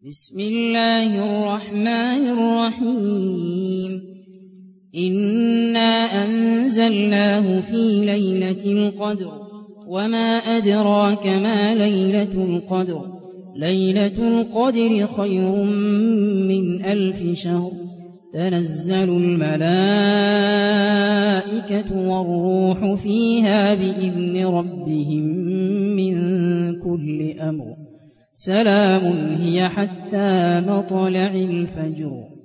بسم الله الرحمن الرحيم إنا أنزلناه في ليلة القدر وما أدراك ما ليلة القدر ليلة القدر خير من 1000 شهر تنزل الملائكة والروح فيها بإذن ربهم من كل أمر سلام هي حتى مطلع الفجر.